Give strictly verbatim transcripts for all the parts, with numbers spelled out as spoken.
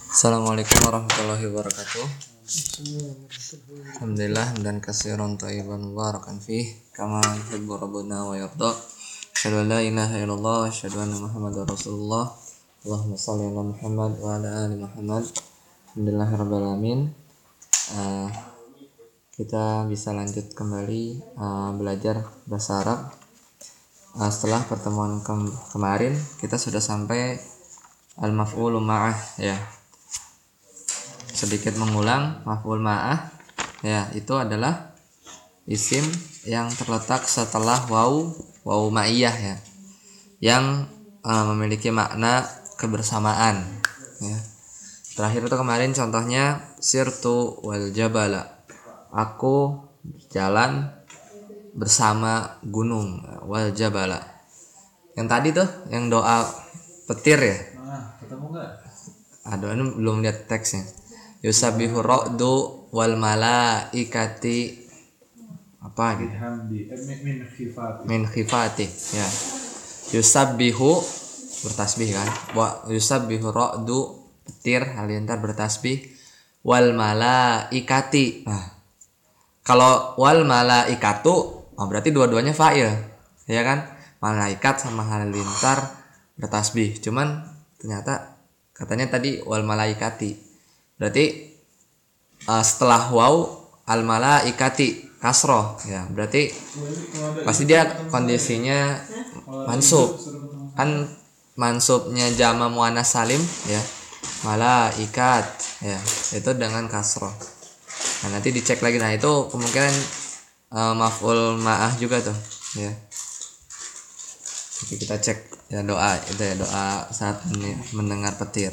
Assalamualaikum warahmatullahi wabarakatuh. Alhamdulillah dan katsiran thayyiban mubarakan fih kama yuhibbu rabbuna wa yarda. Asyhadu an la ilaha illallah wa asyhadu anna Muhammadar Rasulullah. Allahumma shalli ala Muhammad wa ala ali Muhammad. Alhamdulillahirabbil alamin. Uh, kita bisa lanjut kembali uh, belajar bahasa Arab. Uh, setelah pertemuan ke- kemarin kita sudah sampai al-maf'ulu ma'ah ya. Sedikit mengulang, maf'ul ma'ah ya, itu adalah isim yang terletak setelah waw waw ma'iyah ya, yang uh, memiliki makna kebersamaan ya. Terakhir itu kemarin contohnya sirtu wal jabala, aku jalan bersama gunung, wal jabala. Yang tadi tuh yang doa petir ya. Nah, ketemu nggak? Aduh, ini belum lihat teksnya. Yusabbihu ra'du wal malaikati apa gitu? Bihamdi, eh, min- min khifati. Min khifati ya. Yusabbihu bertasbih kan? Wa yusabbihu ra'du petir halilintar bertasbih, wal malaikati. Nah, kalau wal malaikatu, oh berarti dua-duanya fa'il, ya kan? Malaikat sama halilintar bertasbih. Cuman ternyata katanya tadi wal malaikati. Berarti uh, setelah waw al malaikati kasroh ya, berarti pasti dia kondisinya mansub kan, mansubnya jama muannas salim ya, malaikat ya, itu dengan kasroh. Nah nanti dicek lagi, nah itu kemungkinan uh, maf'ul ma'ah juga tuh ya. Jadi kita cek ya doa itu ya, doa saat mendengar petir.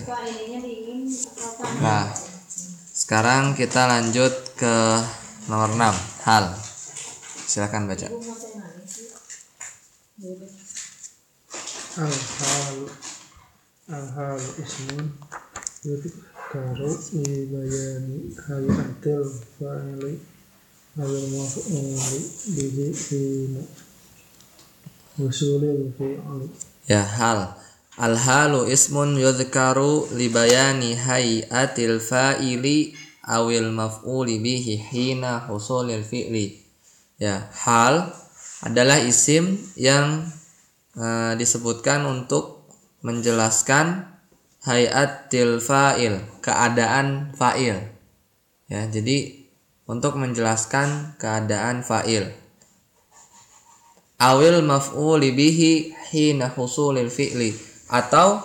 Nah, sekarang kita lanjut ke nomor enam, hal. Silakan baca. Al-hal Al-hal ismun yudhkaru li bayani hayatil fa'ili awil maf'uli bihi hina husulil fi'li. Ya, hal. Al-halu ismun yudhkaru li bayani hayatil fa'ili awil maf'uli bihi hina husulil fi'li. Ya, hal adalah isim yang uh, disebutkan untuk menjelaskan hayatil fa'il, keadaan fa'il. Ya, jadi untuk menjelaskan keadaan fa'il. Awil maf'uli bihi hina husulil fi'li, atau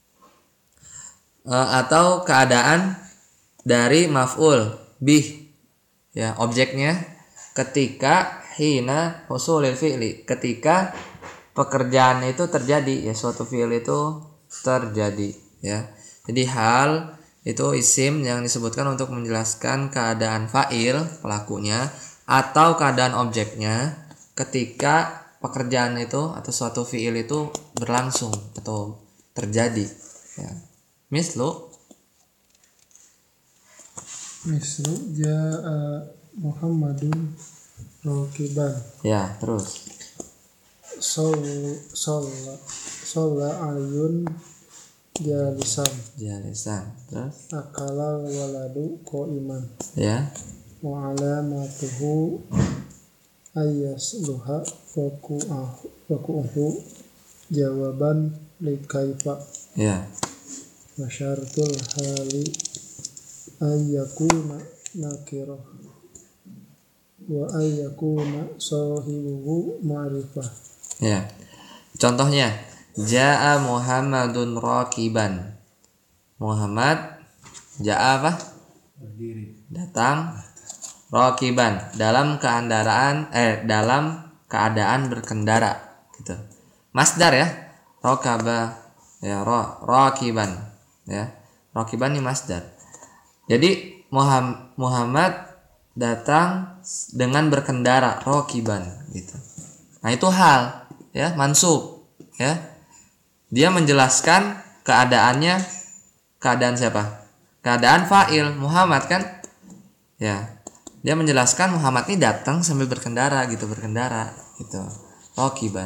uh, atau keadaan dari maf'ul bih ya, objeknya ketika hina husulil fi'li, ketika pekerjaan itu terjadi ya, suatu fi'il itu terjadi ya. Jadi hal itu isim yang disebutkan untuk menjelaskan keadaan fa'il pelakunya atau keadaan objeknya ketika pekerjaan itu atau suatu fi'il itu berlangsung atau terjadi ya. Mislu Mislu ja'a Muhammadun rakiban. ya, terus Sol Solla Solla ayun jalisan. jalisan, terus Akala waladu qa'iman. ya, Wa alamatuhu ayasluha waku'uhu jawaban li kaifa. ya, Wa syartul hali ayyakuna nakirah wa ayyakuna sahibuhu ma'rifah. ya. Contohnya, ja'a Muhammadun rakiban. Muhammad ja'a apa? Berdiri. Datang, rakiban dalam keadaan eh dalam keadaan berkendara gitu. Masdar ya, rakaba ya, ra, rakiban ya. Rakiban ini masdar. Jadi Muhammad, Muhammad datang dengan berkendara, rakiban gitu. Nah itu hal ya, mansub ya. Dia menjelaskan keadaannya, keadaan siapa? Keadaan fa'il Muhammad kan ya. Dia menjelaskan Muhammad ini datang sambil berkendara gitu, berkendara gitu. Rakiban.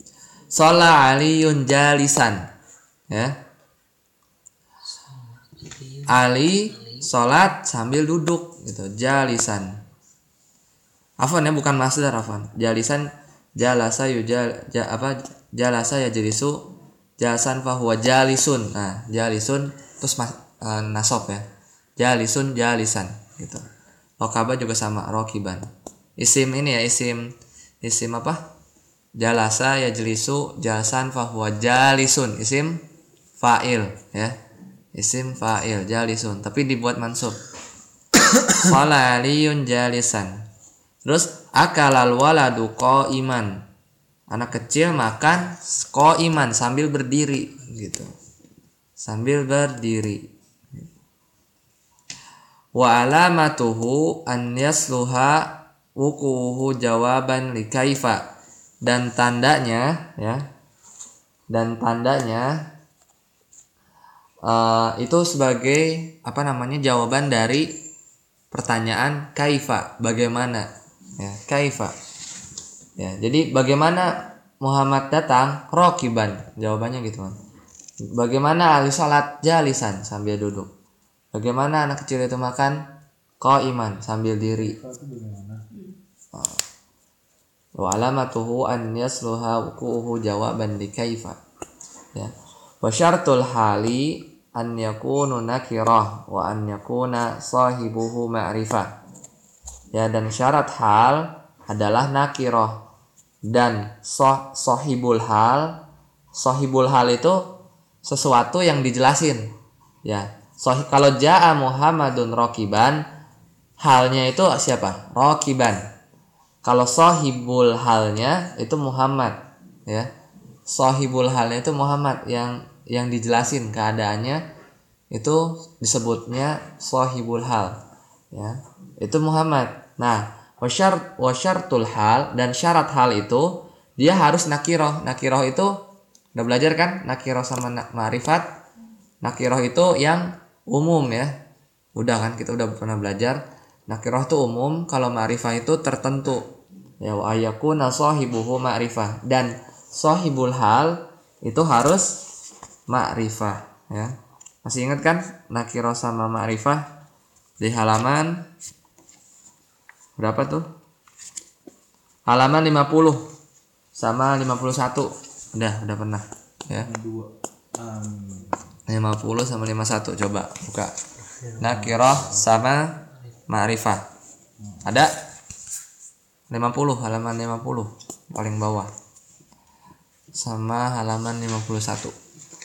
Shalla aliyun jalisan. Ya. Ali sholat sambil duduk gitu, jalisan. Afwan ya, bukan masdar, afwan. Jalisan jalasa yujal ja, apa jalasa ya jalisu jalasan fahuwa jalisun. Nah, jalisun terus mas, e, nasab ya. Jalisun jalisan gitu. Rokaba juga sama, rokiban. Isim ini ya, isim isim apa? Jalasa ya jelisu jalasan fahuwa jalisun. Isim fa'il ya. Isim fa'il jalisun, tapi dibuat mansub. Shala aliyun jalisan. Terus akalal waladu qa'iman. Anak kecil makan qa'iman sambil berdiri gitu. Sambil berdiri. Wa alamatuhu an yasluha wukuhu jawaban li kaifa. Dan tandanya ya. Dan tandanya uh, itu sebagai apa namanya? Jawaban dari pertanyaan kaifa, bagaimana? Ya, kaifa. Ya, jadi bagaimana Muhammad datang rokiban, jawabannya gitu kan. Bagaimana Ali salat jalisan sambil duduk. Bagaimana anak kecil itu makan qaiman sambil diri. Wa alamatuhu an yasluha wuquhu jawaban li kaifa. Ya. Wa syartul hali an yakunu nakirah wa an yakuna sahibuhu ma'rifah. Ya, dan syarat hal adalah nakiroh dan soh, sohibul hal. Sohibul hal itu sesuatu yang dijelasin. Ya, soh, kalau jaa Muhammadun rokiban, halnya itu siapa? Rokiban. Kalau sohibul halnya itu Muhammad. Ya, sohibul halnya itu Muhammad, yang yang dijelasin keadaannya itu disebutnya sohibul hal. Ya, itu Muhammad. Nah, wasyart wasyartul hal, dan syarat hal itu dia harus nakiroh. Nakiroh itu udah belajar kan? Nakiroh sama ma'rifat. Nakiroh itu yang umum ya. Udah kan, kita udah pernah belajar. Nakiroh itu umum, kalau ma'rifah itu tertentu. Ya, wa yakuna sahibuhu ma'rifah, dan sahibul hal itu harus ma'rifah ya. Masih ingat kan nakiroh sama ma'rifah di halaman berapa tuh? Halaman lima puluh sama lima puluh satu. Udah, udah pernah ya. lima puluh sama lima puluh satu, coba buka. Nakirah sama ma'rifah. Ada? lima puluh, halaman lima puluh paling bawah. Sama halaman lima puluh satu.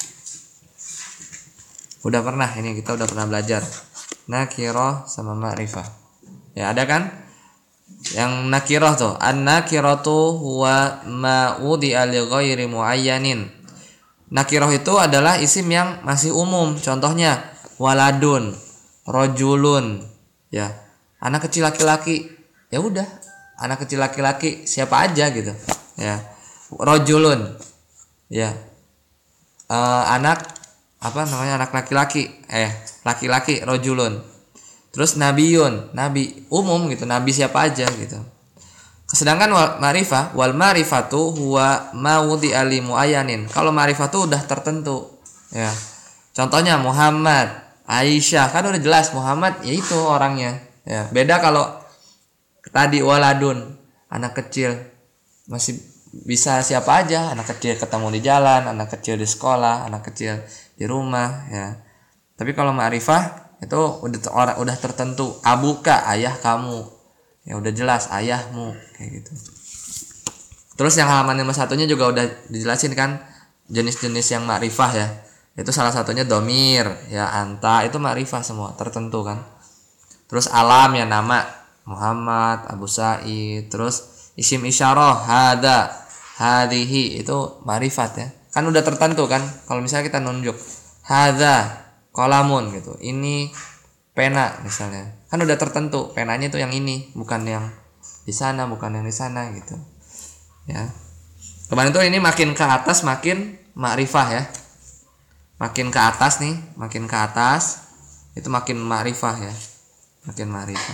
Udah pernah, ini kita udah pernah belajar. Nakirah sama ma'rifah. Ya, ada kan? Yang nakirah tuh, an-nakiratu huwa ma wudi'a li ghairi muayyanin. Nakirah itu adalah isim yang masih umum. Contohnya waladun, rojulun, ya. Anak kecil laki-laki. Ya udah, anak kecil laki-laki siapa aja gitu. Ya. Rojulun. Ya. Uh, anak apa namanya? Anak laki-laki. Eh, laki-laki rojulun. Terus nabiyun, nabi umum gitu, nabi siapa aja gitu. Sedangkan wal ma'rifah, wal ma'rifatu huwa ma wudi'a li muayyanin. Kalau ma'rifah tuh udah tertentu. Ya. Contohnya Muhammad, Aisyah, kan udah jelas Muhammad ya itu orangnya. Ya, beda kalau tadi waladun, anak kecil. Masih bisa siapa aja, anak kecil ketemu di jalan, anak kecil di sekolah, anak kecil di rumah ya. Tapi kalau ma'rifah itu udah orang udah tertentu. Abuka, ayah kamu, ya udah jelas ayahmu kayak gitu. Terus yang halaman lima puluh satunya juga udah dijelasin kan jenis-jenis yang ma'rifah ya. Itu salah satunya domir ya, anta, itu ma'rifah semua tertentu kan. Terus alam ya, nama Muhammad, Abu Sa'id. Terus isim isyarah hada, hadihi, itu ma'rifat ya. Kan udah tertentu kan. Kalau misalnya kita nunjuk hada kolamun gitu, ini pena misalnya, kan udah tertentu penanya itu yang ini, bukan yang di sana, bukan yang di sana gitu ya. Kemarin tuh ini makin ke atas makin ma'rifah ya, makin ke atas nih, makin ke atas itu makin ma'rifah ya, makin ma'rifah.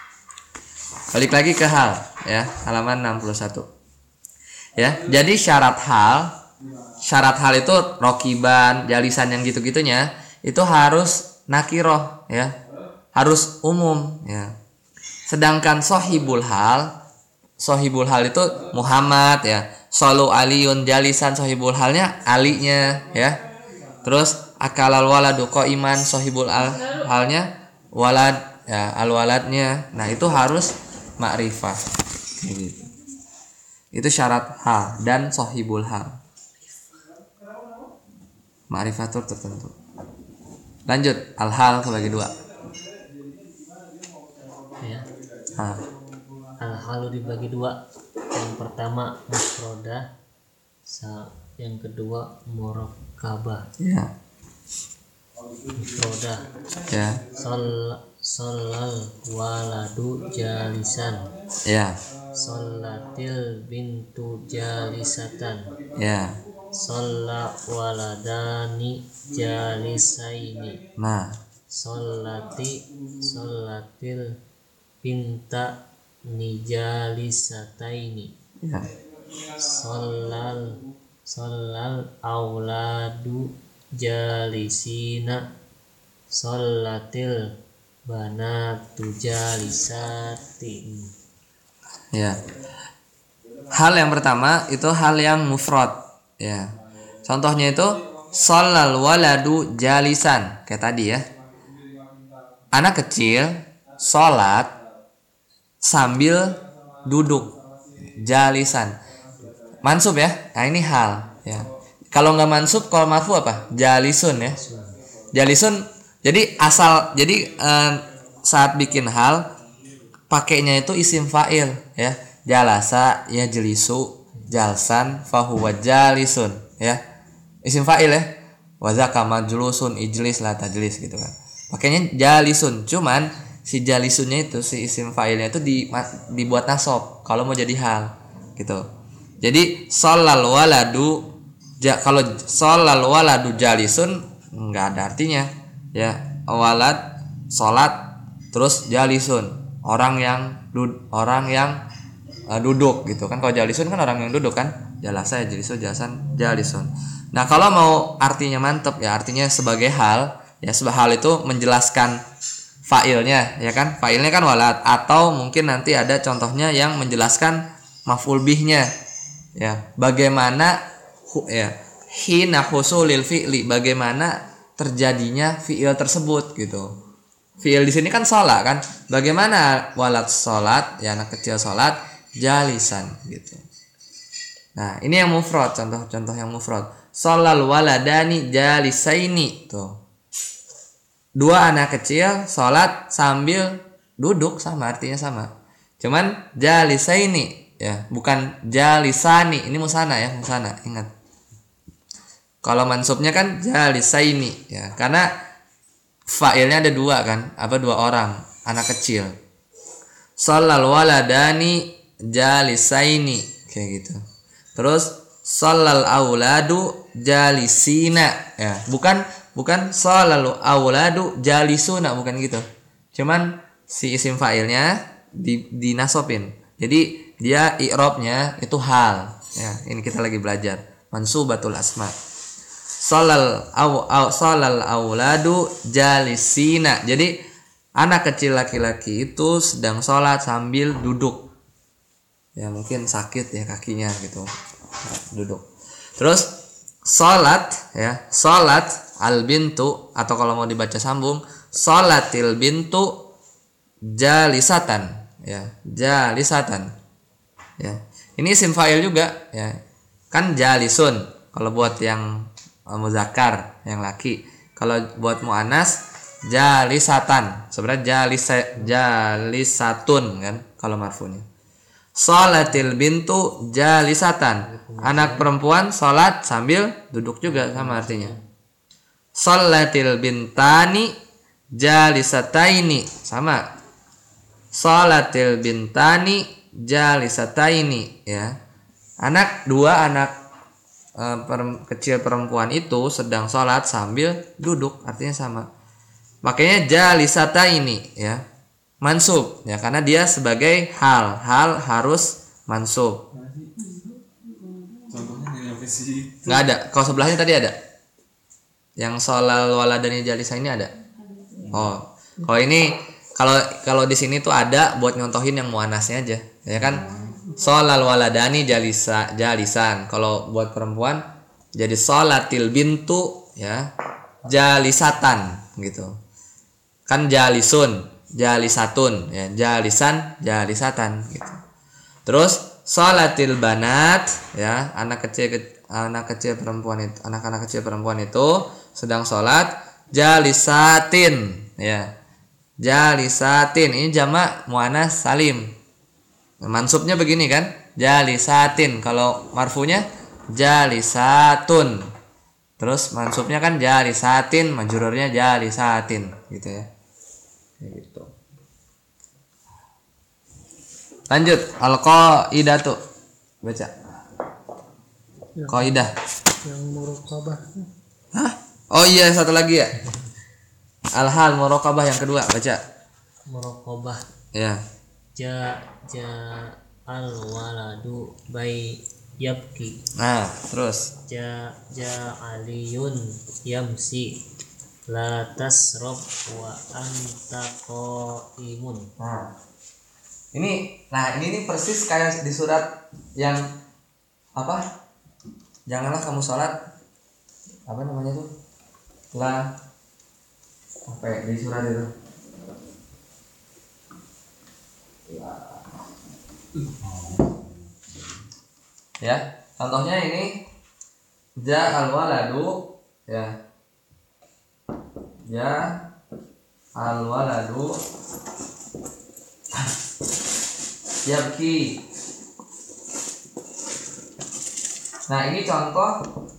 Balik lagi ke hal ya, halaman enam puluh satu ya. Jadi syarat hal, syarat hal itu rokiban, jalisan, yang gitu-gitunya itu harus nakiroh ya, harus umum ya. Sedangkan sohibul hal, sohibul hal itu Muhammad ya, solu aliyun jalisan, sohibul halnya alinya ya. Terus akalal waladu iman, sohibul al halnya walad ya, al waladnya. Nah itu harus makrifah gitu. Itu syarat hal dan sohibul hal, ma'rifatur tertentu. Lanjut, al-hal kebagi dua ya. ah. Al-halu dibagi dua. Yang pertama mufrodah, yang kedua murakkabah. Ya Mufrodah ya Sol Solal waladu jalisan, ya Solatil bintu jalisatan, ya. Solla waladani jalisaini, Nah Solati Solatil binta nijalisataini, ya Solal Solal auladu jalisina, Solatil banatu jalisati. ya. Hal yang pertama itu hal yang mufrad ya. Contohnya itu sholal waladu jalisan kayak tadi ya. Anak kecil sholat sambil duduk, jalisan. Mansub ya. Nah ini hal ya. Kalau nggak mansub, kalau marfu apa? Jalisun ya. Jalisun. Jadi asal jadi eh, saat bikin hal pakainya itu isim fa'il ya. Jalasa ya jelisu, jalsan fahuwa jalisun ya. Isim fa'il ya. Wa zaka majlusun ijlis la tajlis gitu kan. Pakainya jalisun. Cuman si jalisunnya itu si isim fa'ilnya itu di, dibuat nasab kalau mau jadi hal gitu. Jadi sholal waladu ja, kalau sholal waladu jalisun enggak ada artinya ya. Walad salat terus jalisun, orang yang dud, orang yang uh, duduk gitu kan. Kalau jalisun kan orang yang duduk kan. Jalasa ya jalisun, jalasan jalisun. Nah, kalau mau artinya mantep ya artinya sebagai hal ya. Sebagai hal itu menjelaskan fa'ilnya ya kan. Fa'ilnya kan walad, atau mungkin nanti ada contohnya yang menjelaskan maf'ul bihnya ya. Bagaimana hu, ya hina husulil fi'li, bagaimana terjadinya fi'il tersebut gitu. Fi'il di sini kan sholat kan. Bagaimana walad sholat ya, anak kecil sholat jalisan gitu. Nah, ini yang mufrad, contoh-contoh yang mufrad. Sholal waladani jalisaini tuh. Dua anak kecil sholat sambil duduk, sama artinya sama. Cuman jalisaini ya, bukan jalisani. Ini musana ya, musana, ingat. Kalau mansubnya kan jalisaini ya, karena fa'ilnya ada dua kan, apa dua orang, anak kecil. Sholal waladani jalisaini kayak gitu. Terus sholal auladu jalisina ya, bukan bukan sholal auladu jalisuna, bukan gitu. Cuman si isim fa'ilnya di dinasobin. Jadi dia i'rabnya itu hal ya. Ini kita lagi belajar mansubatul asma. Sholal au, au sholal auladu jalisina. Jadi anak kecil laki-laki itu sedang sholat sambil duduk. Ya mungkin sakit ya kakinya gitu. Duduk. Terus sholat ya, sholat al bintu, atau kalau mau dibaca sambung sholatil bintu jalisatan ya, jalisatan. Ya. Ini isim fa'il juga ya. Kan jalisun kalau buat yang muzakkar yang laki. Kalau buat muannas jalisatan. Sebenarnya jalisa, jalisatun kan kalau marfunya. Sholatil bintu jalisatan. Anak perempuan sholat sambil duduk juga, sama artinya. Sholatil bintani jalisataini, sama. Sholatil bintani jalisataini ya. Anak dua anak Uh, per, kecil perempuan itu sedang sholat sambil duduk, artinya sama. Makanya jalisata ini ya mansub ya, karena dia sebagai hal, hal harus mansub. Contohnya nyampe sih. Nggak ada. Kalau sebelahnya tadi ada. Yang sholal waladani jalisa ini ada. Oh, kalau ini kalau kalau di sini tuh ada buat nyontohin yang muannasnya aja, ya kan? Sholal waladani jalisa jalisan. Kalau buat perempuan jadi sholatil bintu ya jalisatan gitu. Kan jalisun, jalisatun ya, jalisan, jalisatan gitu. Terus sholatil banat ya, anak kecil anak kecil perempuan itu, anak-anak kecil perempuan itu sedang sholat jalisatin ya. Jalisatin ini jamak muannas salim. Mansubnya begini kan? Jalisatin. Kalau marfunya jalisatun. Terus mansubnya kan jalisatin, majrurnya jalisatin gitu ya. Kayak gitu. Lanjut, al-qaidatu. Baca. Yang, Qaidah. yang muraqabah. Hah? Oh iya, satu lagi ya. Al-hal muraqabah yang kedua, baca. Muraqabah. Ya. Ja ja al waladu bay yabki. Nah, terus. Ja ja aliyun yamsi la tasrob wa anta qaimun. Nah. Ini nah ini nih persis kayak di surat yang apa? Janganlah kamu sholat apa namanya tuh? Lah apa ya, di surat itu? Ya, contohnya ini ja al waladu ya. Ja al waladu yabki. Nah, ini contoh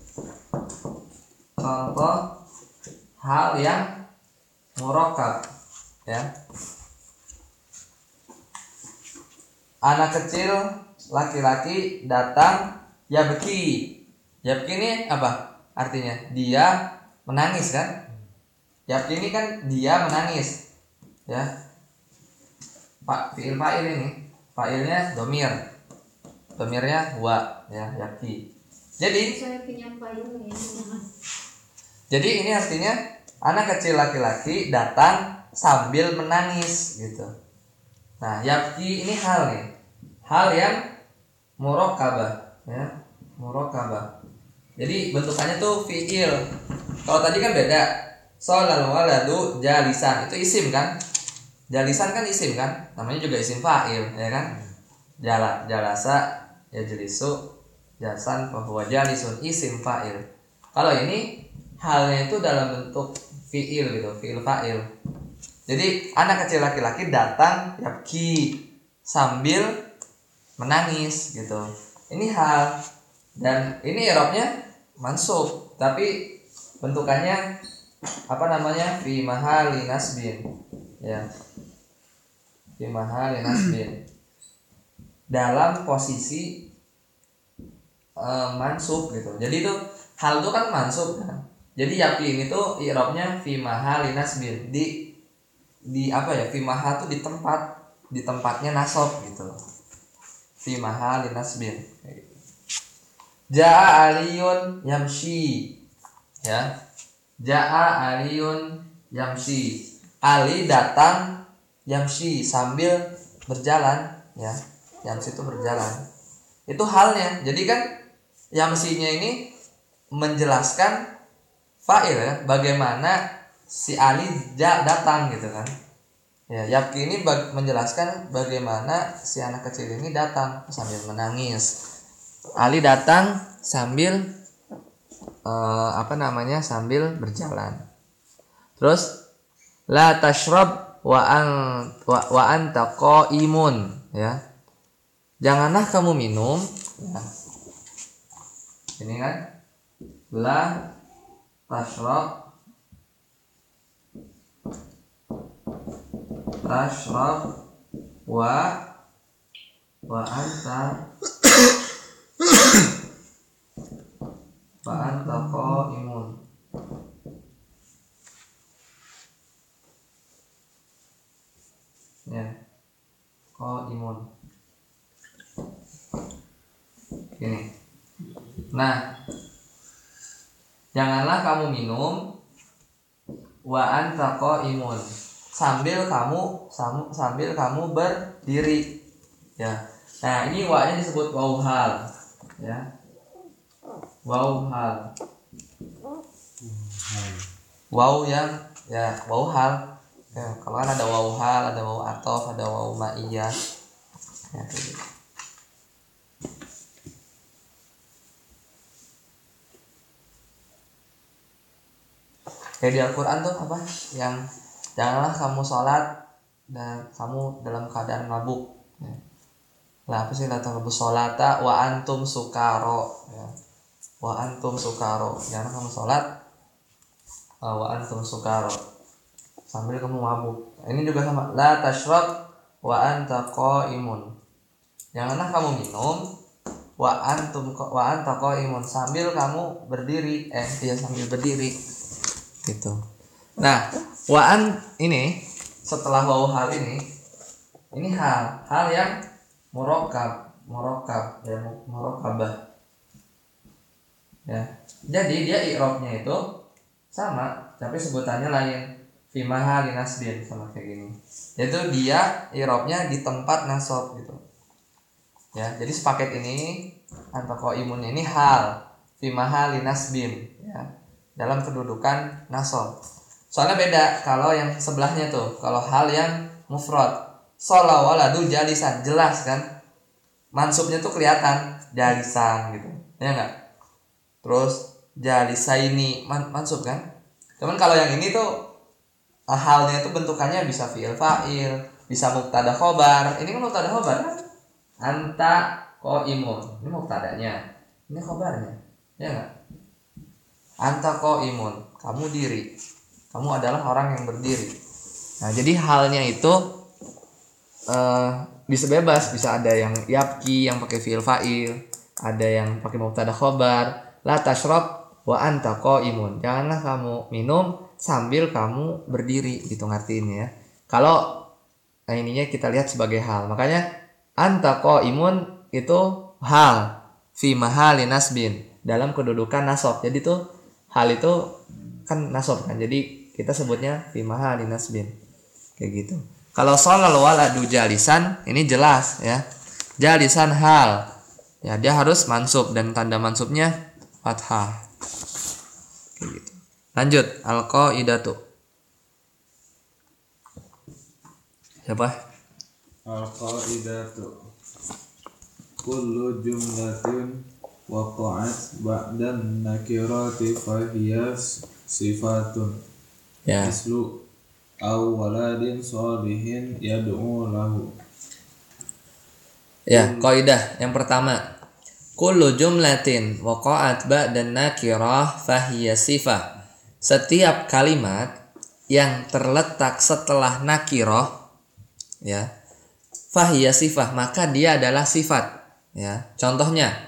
contoh hal yang murakkab ya. Anak kecil laki-laki datang yabki. Yabki ini apa? Artinya dia menangis kan? Yabki ini kan dia menangis. Ya. Pak fiil fa'il ini. Fa'ilnya domir. Domirnya wa ya, yabki. Jadi Jadi ini artinya anak kecil laki-laki datang sambil menangis gitu. Nah, yabki ini hal nih. Hal yang murakkabah ya, murakkabah. Jadi bentukannya tuh fiil. Kalau tadi kan beda. Sholal waladu jalisan itu isim kan? Jalisan kan isim kan? Namanya juga isim fa'il ya kan? Jala jalasa ya jelisu jasan bahwa jalisun isim fa'il. Kalau ini halnya itu dalam bentuk fiil gitu, fiil fa'il. Jadi anak kecil laki-laki datang yabki sambil menangis gitu. Ini hal dan ini i'rabnya mansub, tapi bentukannya apa namanya? Fi mahali nasbin. Ya. Fi mahali nasbin. Dalam posisi uh, mansub gitu. Jadi itu hal itu kan mansub kan. Jadi yabki ini tuh i'rabnya fi mahali nasbin. Di di apa ya? Fi mahal tuh di tempat, di tempatnya nasab gitu. Fi mahali nasbin. Ja'a aliyun yamshi. Ya. Ja'a aliyun yamshi. Ali datang yamshi sambil berjalan ya. Yamshi itu berjalan. Itu halnya. Jadi kan yamsinya ini menjelaskan fa'il ya, bagaimana si Ali datang gitu kan. Ya, yabki ini bag- menjelaskan bagaimana si anak kecil ini datang sambil menangis. Ali datang sambil uh, apa namanya? Sambil berjalan. Terus la tashrab wa an wa, wa anta qaimun ya. Janganlah kamu minum ya. Ini kan la tashrab tashrab wa wa anta wa anta qaimun. Ya. Qaimun. Ini. Nah, janganlah kamu minum wa anta qaimun, sambil kamu sam, sambil kamu berdiri. Ya. Nah, ini wa-nya disebut waw hal. Ya. Waw hal. Waw yang ya waw hal. Ya, kalau kan ada waw hal, ada waw atof, ada waw ma'iyah. Ya, kayak gitu. Kayak di Al-Quran tuh apa? Yang janganlah kamu sholat dan kamu dalam keadaan mabuk. Ya. Lah apa sih la taqrabu sholata wa antum sukaro. Ya. Wa antum sukaro. Jangan kamu sholat uh, wa antum sukaro sambil kamu mabuk. Ini juga sama. La tashrab wa anta qaimun. Janganlah kamu minum wa antum wa anta qaimun sambil kamu berdiri. Eh, dia sambil berdiri. Gitu. Nah, waan ini setelah waw hal ini, ini hal, hal yang murakkab, murakkab ya, murakkabah. Ya. Jadi dia i'rabnya itu sama, tapi sebutannya lain. Fi mahali nasbin sama kayak gini. Yaitu dia i'rabnya di tempat nasab gitu. Ya, jadi sepaket ini anta qaimun ini hal fi mahali nasbin ya. Dalam kedudukan nasab. Soalnya beda kalau yang sebelahnya tuh, kalau hal yang mufrad. Shola waladu jalisan, jelas kan? Mansubnya tuh kelihatan jalisan gitu. Ya enggak? Terus jalisaini man, mansub kan? Cuman kalau yang ini tuh halnya tuh bentukannya bisa fi'il fa'il, bisa mubtada khobar. Ini kan mubtada khobar kan? Anta qaimun. Ini mubtadanya. Ini khobarnya. Ya enggak? Anta qaimun, kamu diri. Kamu adalah orang yang berdiri. Nah, jadi halnya itu uh, bisa bebas, bisa ada yang yabki yang pakai fi'il fa'il, ada yang pakai mubtada khobar. La tashrab wa anta qaimun. Janganlah kamu minum sambil kamu berdiri, gitu ngartiinnya ya. Kalau nah ininya kita lihat sebagai hal. Makanya anta qaimun itu hal fi mahali nasbin, dalam kedudukan nasab. Jadi tuh hal itu kan nasab kan, jadi kita sebutnya fi mahali nasbin kayak gitu. Kalau sholal waladu jalisan, ini jelas ya, jalisan hal ya, dia harus mansub dan tanda mansubnya fathah kayak gitu. Lanjut al-qaidatu. Siapa? Al-qaidatu kullu jumlatin waqa'at ba'dan nakirati fahiya sifatun Ya. mislu aw waladin sholihin yad'u lahu. Ya, kaidah yang pertama, kullu jumlatin waqa'at ba'dan nakirah fahiya sifah. Setiap kalimat yang terletak setelah nakirah ya, fahiya sifah, maka dia adalah sifat ya. Contohnya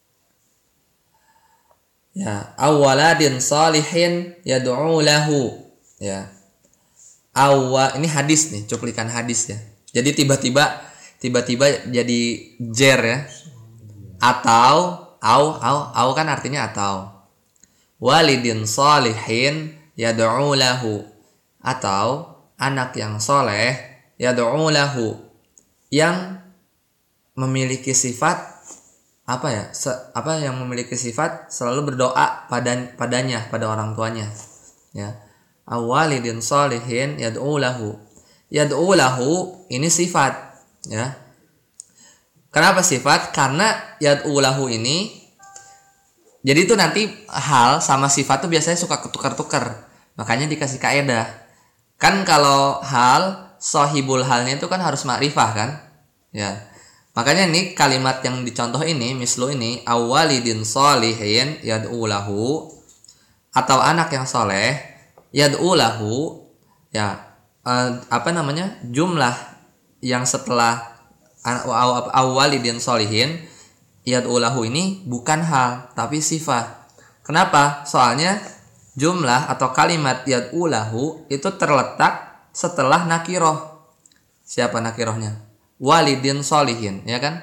ya, awaladin salihin yad'u lahu ya. Awa ini hadis nih, cuplikan hadis ya. Jadi tiba-tiba tiba-tiba jadi jer ya. Atau au au au kan artinya atau. Walidin salihin yad'u lahu, atau anak yang soleh yad'u lahu, yang memiliki sifat apa ya se, apa yang memiliki sifat selalu berdoa pada padanya, pada orang tuanya ya. Awalidin sholihin yad'u lahu, yad'u lahu ini sifat ya. Kenapa sifat? Karena yad'u lahu ini jadi itu nanti hal sama sifat tuh biasanya suka ketukar-tukar, makanya dikasih kaidah kan. Kalau hal sohibul halnya itu kan harus ma'rifah kan ya. Makanya nih kalimat yang dicontoh ini, mislu ini, awalidin sholihin yad'u lahu, atau anak yang soleh yad'u lahu ya, eh, apa namanya, jumlah yang setelah awalidin sholihin yad'u lahu ini bukan hal tapi sifat. Kenapa? Soalnya jumlah atau kalimat yad'u lahu itu terletak setelah nakiroh. Siapa nakirohnya? Walidin solihin ya kan,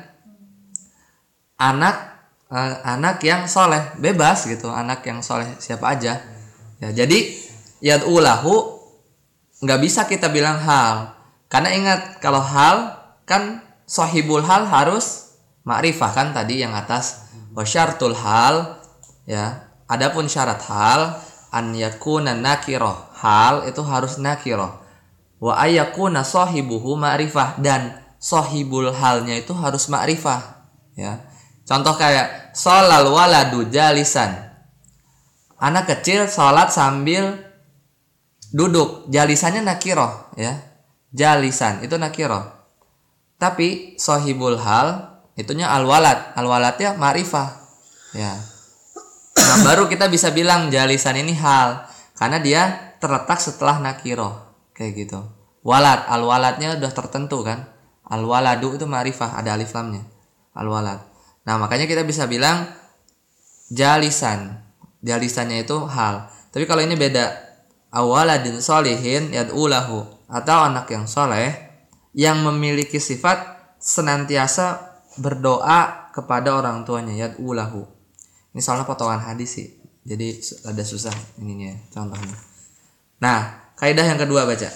anak eh, anak yang soleh, bebas gitu, anak yang soleh siapa aja ya. Jadi yad'u lahu nggak bisa kita bilang hal. Karena ingat kalau hal kan sahibul hal harus ma'rifah kan tadi yang atas. Wa syartul hal ya. Adapun syarat hal an yakuna nakirah. Hal itu harus nakirah. Wa ayyakuna sahibuhu ma'rifah dan sahibul halnya itu harus ma'rifah ya. Contoh kayak sholal waladu jalisan. Anak kecil sholat sambil duduk, jalisannya nakiroh ya, jalisan itu nakiroh. Tapi sohibul hal itunya al-walad, al-waladnya ma'rifah ya. Nah baru kita bisa bilang jalisan ini hal karena dia terletak setelah nakiroh kayak gitu. Walad, al-waladnya udah tertentu kan, al-waladu itu ma'rifah, ada alif lamnya, al-walad. Nah makanya kita bisa bilang jalisan, jalisannya itu hal. Tapi kalau ini beda, awaladin solihin yad'u lahu, atau anak yang soleh yang memiliki sifat senantiasa berdoa kepada orang tuanya, yad'u lahu. Ini soalnya potongan hadis sih, jadi ada susah ininya contohnya. Nah kaidah yang kedua baca.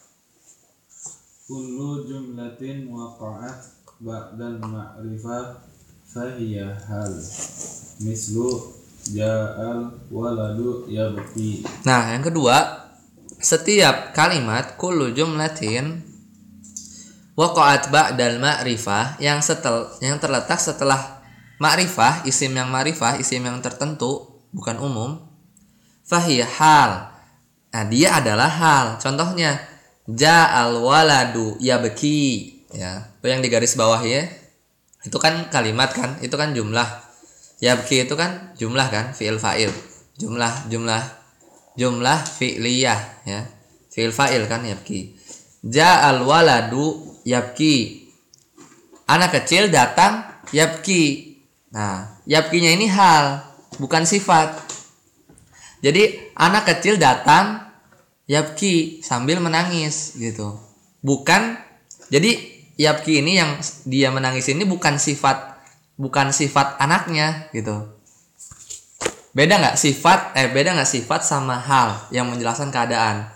Kullu jumlatin waqa'at ba'dal ma'rifah fahiya hal. Mislu ja'al waladu yabki. Nah, yang kedua, setiap kalimat kullu jumlatin waqa'at ba'dal ma'rifah yang setel yang terletak setelah ma'rifah, isim yang ma'rifah, isim yang tertentu, bukan umum. Fahiya hal. Nah, dia adalah hal. Contohnya ja'al waladu yabki ya. Itu yang di garis bawah ya. Itu kan kalimat kan? Itu kan jumlah. Yabki itu kan jumlah kan, fi'il fa'il. Jumlah jumlah jumlah fi'liyah ya. Fi'il fa'il kan yabki. Ja'al waladu yabki. Anak kecil datang yabki. Nah, yabkinya ini hal, bukan sifat. Jadi anak kecil datang yabki sambil menangis gitu. Bukan, jadi yabki ini yang dia menangis ini bukan sifat, bukan sifat anaknya gitu. Beda nggak sifat? Eh beda nggak sifat sama hal yang menjelaskan keadaan.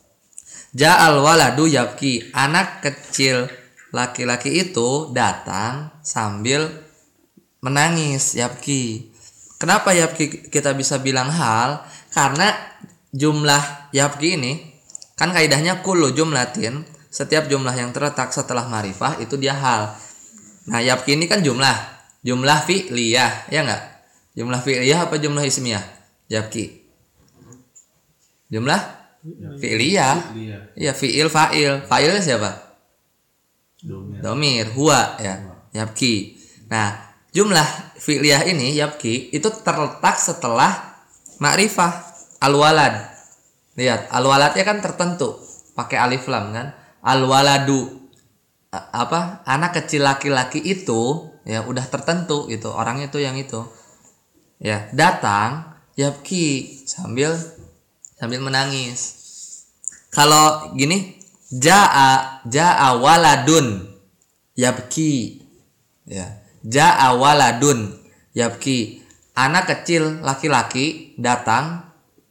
Ja'al waladu yabki, anak kecil laki-laki itu datang sambil menangis yabki. Kenapa yabki kita bisa bilang hal? Karena jumlah yabki ini kan kaidahnya kullu jumlatin, setiap jumlah yang terletak setelah ma'rifah itu dia hal. Nah yabki ini kan jumlah, jumlah fi'liyah ya nggak? Jumlah fi'liyah apa jumlah ismiyah? Yabki jumlah fi'liyah. Iya fi'il fa'il. Fa'ilnya siapa? Domir. Domir huwa ya. Yabki. Nah jumlah fi'liyah ini yabki itu terletak setelah ma'rifah al-walad. Lihat, al-waladnya kan tertentu, pakai alif lam kan. Al-waladu apa? Anak kecil laki-laki itu ya udah tertentu gitu, orangnya itu yang itu. Ya, datang yabki sambil sambil menangis. Kalau gini, jaa jaa waladun yabki. Ya, jaa waladun yabki. Anak kecil laki-laki datang.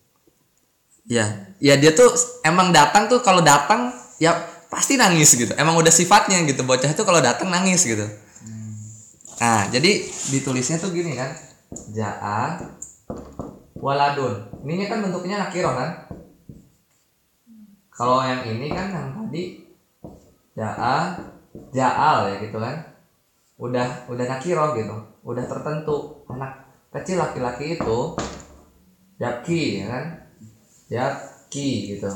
Ya, ya dia tuh emang datang tuh kalau datang ya pasti nangis gitu. Emang udah sifatnya gitu. Bocah itu kalau datang nangis gitu. Nah, jadi ditulisnya tuh gini kan. Jaa waladun. Ininya kan bentuknya nakiro kan. Kalau yang ini kan yang tadi jaa jaal ya gitu kan. Udah udah nakiro gitu. Udah tertentu. Anak kecil laki-laki itu yabki ya kan. Yabki gitu.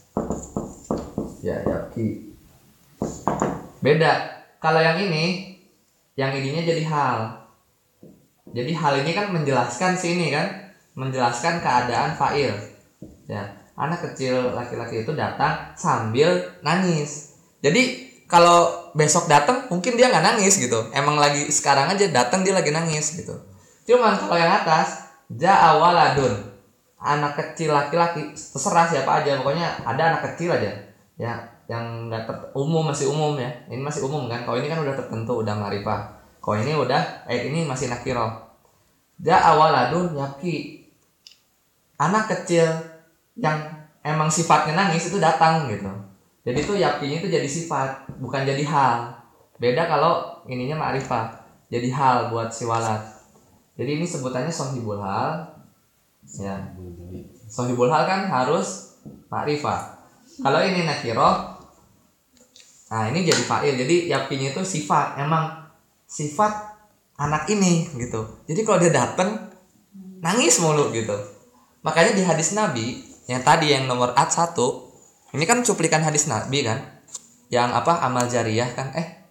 Ya yabki. Beda. Kalau yang ini, yang ininya jadi hal. Jadi hal ini kan menjelaskan sini kan, menjelaskan keadaan fa'il. Ya, anak kecil laki-laki itu datang sambil nangis. Jadi kalau besok datang mungkin dia nggak nangis gitu. Emang lagi sekarang aja datang dia lagi nangis gitu. Cuman kalau yang atas, ja'a waladun. Anak kecil laki-laki terserah siapa aja, pokoknya ada anak kecil aja ya yang nggak ter- umum masih umum ya, ini masih umum kan. Kalau ini kan udah tertentu, udah ma'rifah. Kalau ini udah eh ini masih nakiro. Ja awaladun yabki, anak kecil yang emang sifatnya nangis itu datang gitu. Jadi tuh yakinya itu jadi sifat, bukan jadi hal. Beda kalau ininya ma'rifah, jadi hal buat si walad. Jadi ini sebutannya sohibul hal. Ya. Sohibul hal kan harus ma'rifah. Kalau ini nakiroh, nah ini jadi fa'il. Jadi yakinya itu sifat, emang sifat anak ini gitu. Jadi kalau dia datang nangis mulu gitu. Makanya di hadis Nabi yang tadi yang nomor at satu, ini kan cuplikan hadis Nabi kan, yang apa amal jariyah kan, eh,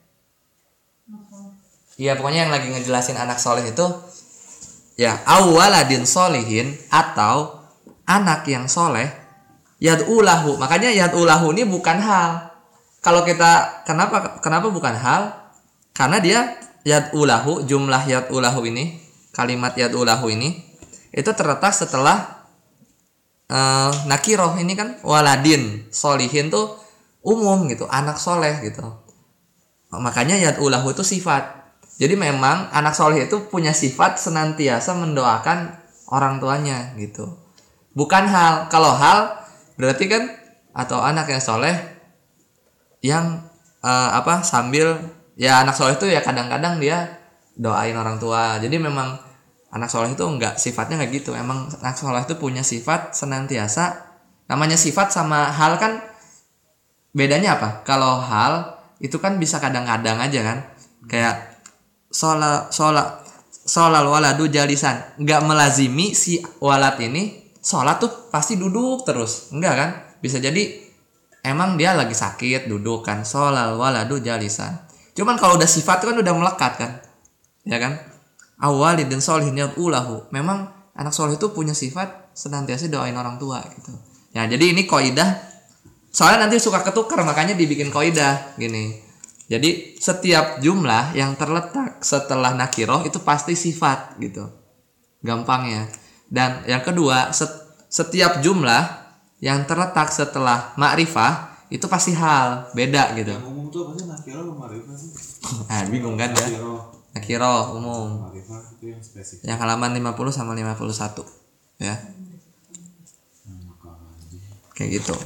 iya pokoknya yang lagi ngejelasin anak soleh itu, ya awaladin solihin atau anak yang soleh, yad'ulahu. Makanya yad'ulahu ini bukan hal. Kalau kita kenapa kenapa bukan hal? Karena dia yad'ulahu, jumlah yad'ulahu ini, kalimat yad'ulahu ini itu terletak setelah Uh, nakiroh. Ini kan waladin solihin tuh umum gitu, anak soleh gitu. Makanya yad'ulahu itu sifat. Jadi memang anak soleh itu punya sifat senantiasa mendoakan orang tuanya gitu, bukan hal. Kalau hal berarti kan atau anak yang soleh yang uh, apa sambil ya anak soleh itu ya kadang-kadang dia doain orang tua. Jadi memang anak soleh itu enggak, sifatnya enggak gitu. Emang anak soleh itu punya sifat senantiasa. Namanya sifat sama hal kan bedanya apa? Kalau hal itu kan bisa kadang-kadang aja kan. Kayak sholat sholat sholal waladu jalisan. Enggak melazimi si walad ini sholat tuh pasti duduk terus. Enggak kan? Bisa jadi emang dia lagi sakit duduk kan. Sholal waladu jalisan. Cuman kalau udah sifat itu kan udah melekat kan. Ya kan? Awalidin solihin yad'ulahu. Memang anak soleh itu punya sifat senantiasa doain orang tua gitu. Ya, jadi ini kaidah. Soalnya nanti suka ketukar, makanya dibikin kaidah gini. Jadi setiap jumlah yang terletak setelah nakiroh itu pasti sifat gitu. Gampangnya. Dan yang kedua, set, setiap jumlah yang terletak setelah ma'rifah itu pasti hal, beda gitu. Yang umum tuh apa sih, nakiroh atau ma'rifah sih? Ah, bingung kan ya? Nakiroh. Nakiroh umum. Ma'rifah itu yang spesifik. Yang halaman lima puluh sama lima puluh satu ya. Kayak gitu.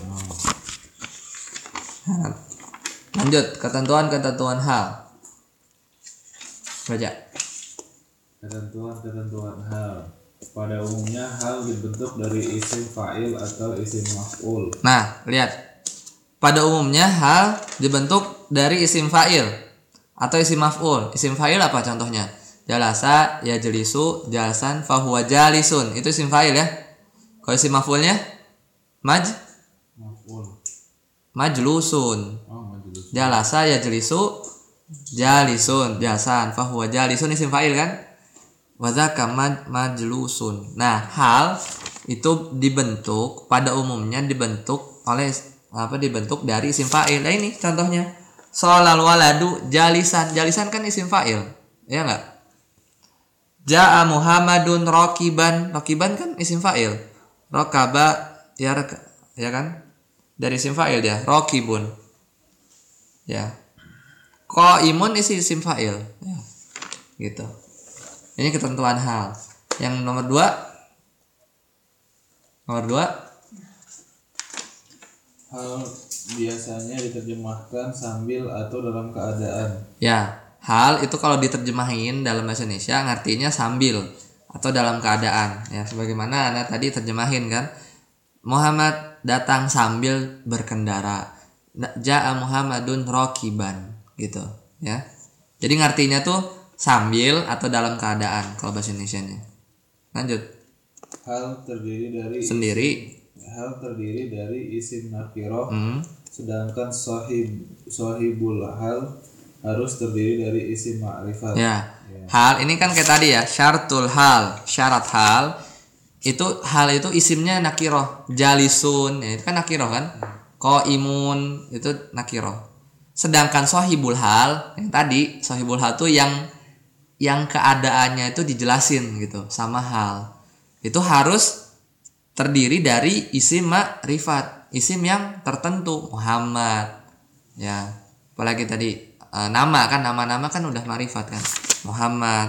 Nah, lanjut ketentuan-ketentuan hal. Baca. Ketentuan-ketentuan hal. Pada umumnya hal dibentuk dari isim fa'il atau isim maf'ul. Nah, lihat. Pada umumnya hal dibentuk dari isim fa'il atau isim maf'ul. Isim fa'il apa contohnya? Jalasa, yajlisu, jalasan, fahuwa jalisun. Itu isim fa'il ya. Kalau isim maf'ulnya maj Maf'ul. majlusun. Oh, majlus. Jalasa, yajlisu, jalisun, jalasan, fahuwa jalisun isim fa'il kan? Wazaka maj majlusun. Nah, hal itu dibentuk pada umumnya dibentuk oleh apa dibentuk dari isim fa'il. Nah, ini contohnya. Sholal waladu jalisan. Jalisan kan isim fa'il. Ya enggak? Ja'a Muhammadun rokiban. Rokiban kan isim fa'il. Rokaba ya, ya kan? Dari isim fa'il dia. Rokibun. Ya. Qaimun isi isim fa'il. Ya. Gitu. Ini ketentuan hal. Yang nomor dua. Nomor dua. Hal biasanya diterjemahkan sambil atau dalam keadaan. Ya, hal itu kalau diterjemahin dalam bahasa Indonesia ngartinya sambil atau dalam keadaan. Ya, sebagaimana Anda tadi terjemahin kan. Muhammad datang sambil berkendara. Ja'a Muhammadun rokiban gitu, ya. Jadi ngartinya tuh sambil atau dalam keadaan kalau bahasa Indonesianya. Lanjut. Hal terdiri dari Sendiri. isim, hal terdiri dari isim nakiroh. Hmm. Sedangkan sohib sohibul hal harus terdiri dari isim ma'rifat. Ya. Hal ini kan kayak tadi ya, syaratul hal, syarat hal itu hal itu isimnya nakiroh. Jalisun, ya itu kan nakiroh kan. Qaimun itu nakiroh. Sedangkan sohibul hal yang tadi, sohibul hal tuh yang yang keadaannya itu dijelasin gitu sama hal. Itu harus terdiri dari isim ma'rifat, isim yang tertentu. Muhammad, ya, apalagi tadi e, nama kan, nama-nama kan udah ma'rifat kan. Muhammad,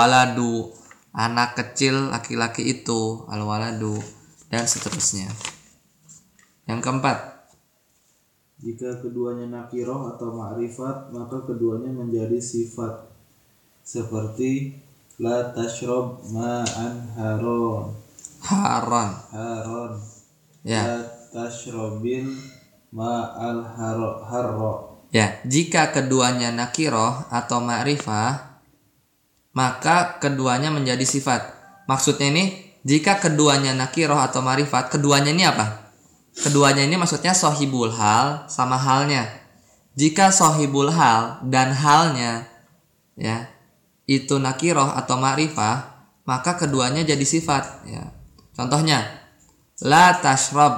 al-waladu, anak kecil laki-laki itu, al-waladu, dan seterusnya. Yang keempat, Jika keduanya nakiroh atau ma'rifat, maka keduanya menjadi sifat. Seperti la tashrob ma'an haron. haron. Haron. Ya. La tashrobil ma'al haro. harro. Ya, jika keduanya nakiroh atau ma'rifah, maka keduanya menjadi sifat. Maksudnya ini, jika keduanya nakiroh atau ma'rifat, keduanya ini apa? Keduanya ini maksudnya sohibul hal sama halnya. Jika sohibul hal dan halnya ya itu nakiroh atau ma'rifah, maka keduanya jadi sifat. Ya. Contohnya, la tashrob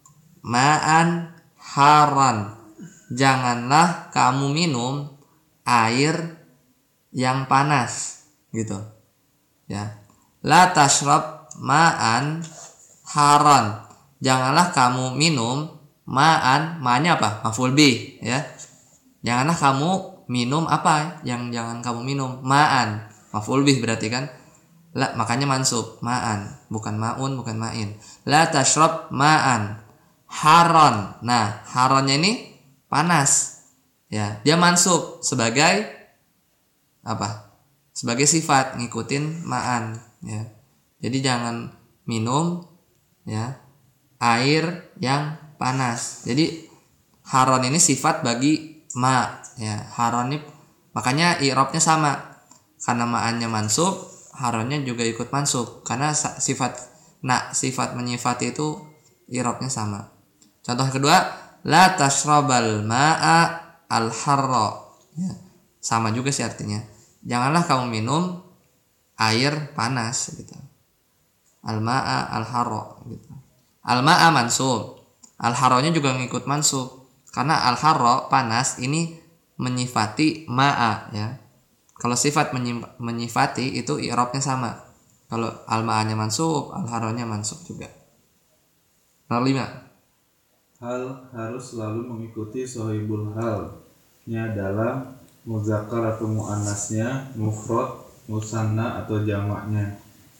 ma'an haron. Janganlah kamu minum air yang panas, gitu. Ya. La tashrob ma'an haron. Janganlah kamu minum ma'an, ma'nya apa? Maf'ul bih, ya. Janganlah kamu minum apa? Yang jangan kamu minum ma'an, maf'ul bih berarti kan? La, makanya mansub ma'an, bukan ma'un, bukan ma'in. La tashrob ma'an haron. Nah, haronnya ini panas. Ya, dia mansub sebagai apa? Sebagai sifat ngikutin ma'an, ya. Jadi jangan minum ya air yang panas. Jadi haron ini sifat bagi ma, ya. Haron ini makanya i'rabnya sama. Karena ma'annya mansub, haronnya juga ikut mansub. Karena sifat na, sifat menyifati itu i'rabnya sama. Contoh kedua, la tashrabal ma'a al harro. Ya. Sama juga sih artinya. Janganlah kamu minum air panas gitu. Al ma'a al harro gitu. Al-ma'a mansub. Al-harronya juga ngikut mansub. Karena al-harro panas ini menyifati ma'a, ya. Kalau sifat menyifati itu i'rabnya sama. Kalau al-ma'anya mansub, al-harronya mansub juga. Nomor lima. Hal harus selalu mengikuti sohibul halnya dalam muzakkar atau muannasnya, mufrad, musanna atau jamaknya.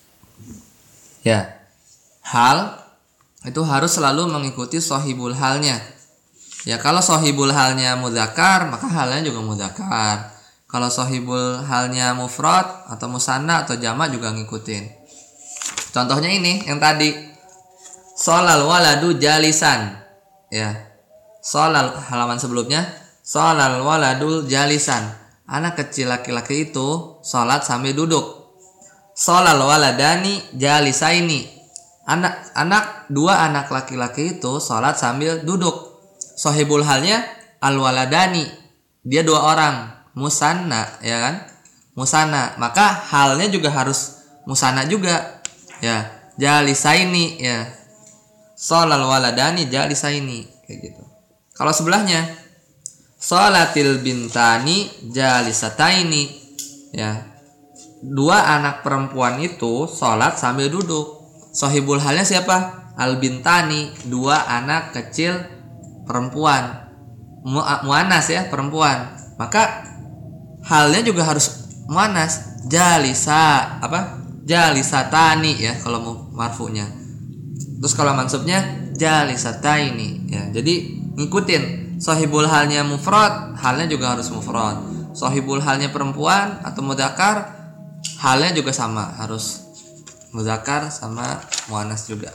Ya. Hal itu harus selalu mengikuti sohibul halnya. Ya, kalau sohibul halnya mudzakkar, maka halnya juga mudzakkar. Kalau sohibul halnya mufrad atau musanna atau jamak juga ngikutin. Contohnya ini yang tadi, sholal waladu jalisan. Ya, sholal halaman sebelumnya, sholal waladul jalisan. Anak kecil laki-laki itu sholat sambil duduk. Sholal waladani jalisaini. Anak anak dua anak laki-laki itu sholat sambil duduk. Sohibul halnya al waladani, dia dua orang, musanna, ya kan? Musanna, maka halnya juga harus musanna juga, ya. Jalisaini, ya. Sholal waladani jalisaini, kayak gitu. Kalau sebelahnya, sholatil bintani jalisataini, ya. Dua anak perempuan itu sholat sambil duduk. Sohibul halnya siapa? Al-bintani, dua anak kecil perempuan. Mu muanas ya, perempuan. Maka halnya juga harus muanas. Jalisa, apa? Jalisatani ya kalau mau marfu'nya. Terus kalau mansubnya jalisataini ya. Jadi ngikutin sohibul halnya mufrad, halnya juga harus mufrad. Sohibul halnya perempuan atau mudzakkar, halnya juga sama, harus mudzakkar sama muannas juga.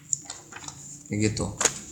Kayak gitu.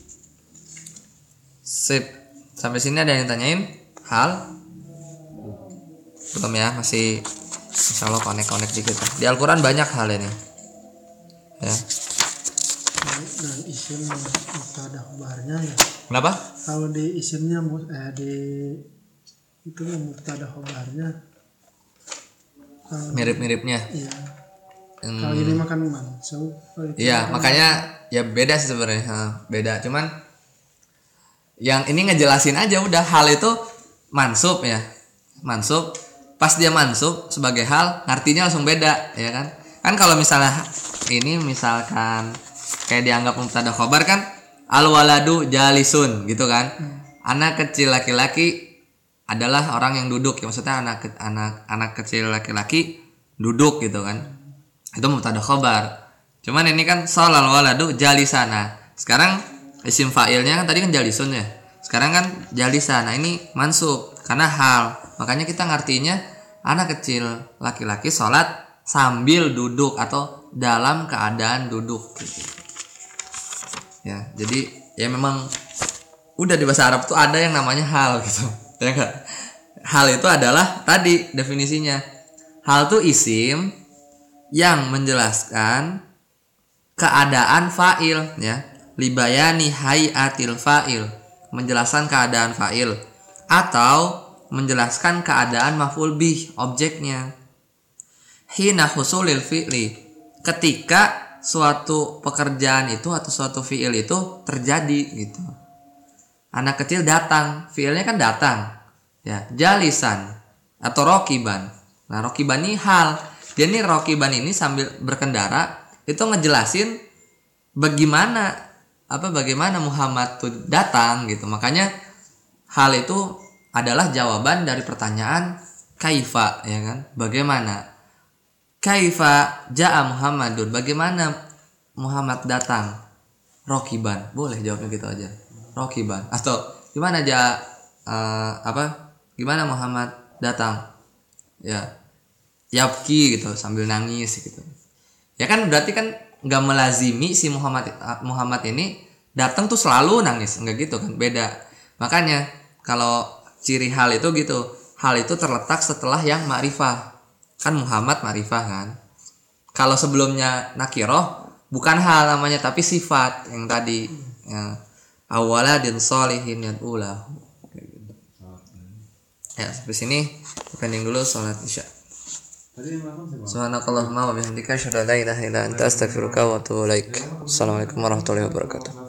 Sip. Sampai sini ada yang tanyain hal? Belum ya, masih insyaallah konek-konek dikit. Di Al-Qur'an banyak hal ini. Ya. Dan isim mubtada khabarnya ya. Kenapa? Kalau di isimnya eh, di itu mubtada khabarnya Mirip-miripnya. Iya. Hmm. Kalau ini makan mansub. Iya, makanya ya beda sih sebenarnya. Nah, beda. Cuman yang ini ngejelasin aja udah hal itu mansub ya. Mansub. Pas dia mansub sebagai hal, artinya langsung beda, ya kan? Kan kalau misalnya ini misalkan kayak dianggap mubtada khobar kan al waladu jalisun gitu kan. Hmm. Anak kecil laki-laki adalah orang yang duduk, ya maksudnya anak anak anak kecil laki-laki duduk gitu kan. Itu mubtada khobar. Cuman ini kan sholal waladu jalisana. Sekarang isim fa'ilnya kan tadi kan jalisun ya. Sekarang kan jalisan. Nah ini mansub karena hal. Makanya kita ngartinya anak kecil laki-laki sholat sambil duduk atau dalam keadaan duduk. Ya, jadi ya memang udah di bahasa Arab tuh ada yang namanya hal gitu. Ya enggak? Hal itu adalah tadi definisinya. Hal tuh isim yang menjelaskan keadaan fa'il ya. Libayani hayatil fa'il, menjelaskan keadaan fa'il atau menjelaskan keadaan maf'ul bih, objeknya. Hina husulil fi'li, ketika suatu pekerjaan itu atau suatu fi'il itu terjadi gitu. Anak kecil datang, fi'ilnya kan datang. Ya, jalisan atau rokiban. Nah, rokiban ini hal. Dia nih rokiban ini sambil berkendara itu ngejelasin bagaimana apa bagaimana Muhammad tuh datang gitu. Makanya hal itu adalah jawaban dari pertanyaan kaifa, ya kan? Bagaimana? Kaifa jaa Muhammadun? Bagaimana Muhammad datang? Rokiban. Boleh jawabnya gitu aja. Rokiban. Atau gimana ja uh, apa? Gimana Muhammad datang? Ya. Yapki gitu sambil nangis gitu. Ya kan berarti kan nggak melazimi si Muhammad Muhammad ini datang tuh selalu nangis, enggak gitu kan, beda. Makanya kalau ciri hal itu gitu, hal itu terletak setelah yang ma'rifah. Kan Muhammad ma'rifah kan. Kalau sebelumnya nakiroh bukan hal namanya tapi sifat yang tadi ya. Awaladin sholihin yad'ulah. Ya, sampai sini pending dulu sholat isya. Subhanakallahumma wa bihamdika asyhadu an la ilaha illa anta astaghfiruka wa atubu ilaik. Assalamualaikum warahmatullahi wabarakatuh.